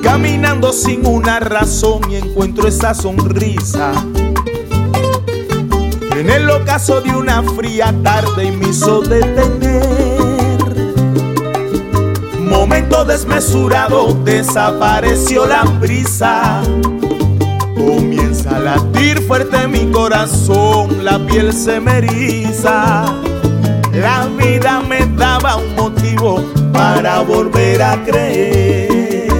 caminando sin una razón y encuentro esa sonrisa en el ocaso de una fría tarde y me hizo detener. Momento desmesurado, desapareció la brisa. Comienza a latir fuerte mi corazón, la piel se me eriza. La vida me daba un motivo para volver a creer.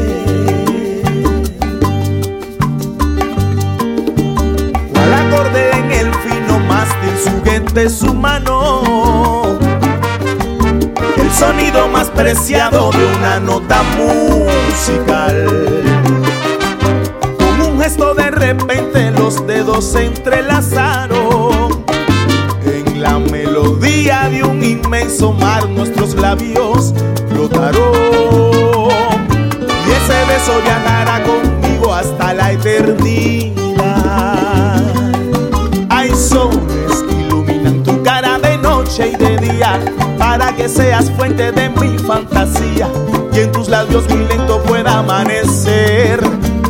Cual acorde en el fino mástil, su gente es humano. El sonido más preciado de una nota musical. Con un gesto de repente los dedos se entrelazaron. En la melodía de un inmenso mar nuestros labios flotaron. Y ese beso viajará conmigo hasta la eternidad. Hay soles que iluminan tu cara de noche y de día, para que seas fuente de mi fantasía y en tus labios muy lento pueda amanecer.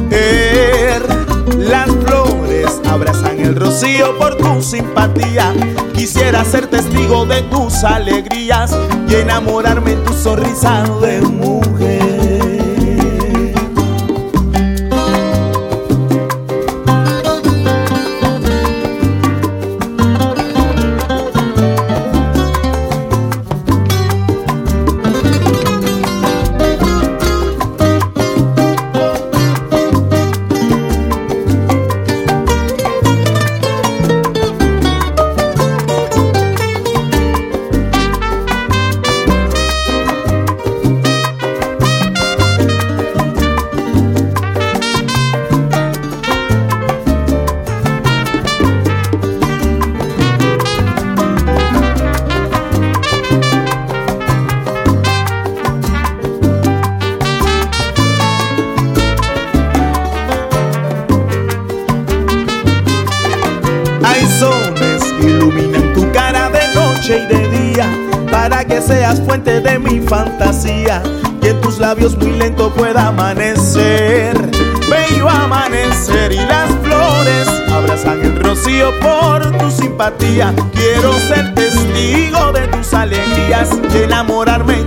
Las flores abrazan el rocío por tu simpatía. Quisiera ser testigo de tus alegrías y enamorarme en tu sonrisa de mujer. Iluminan tu cara de noche y de día, para que seas fuente de mi fantasía y en tus labios muy lento pueda amanecer. Bello amanecer y las flores abrazan el rocío por tu simpatía. Quiero ser testigo de tus alegrías, de enamorarme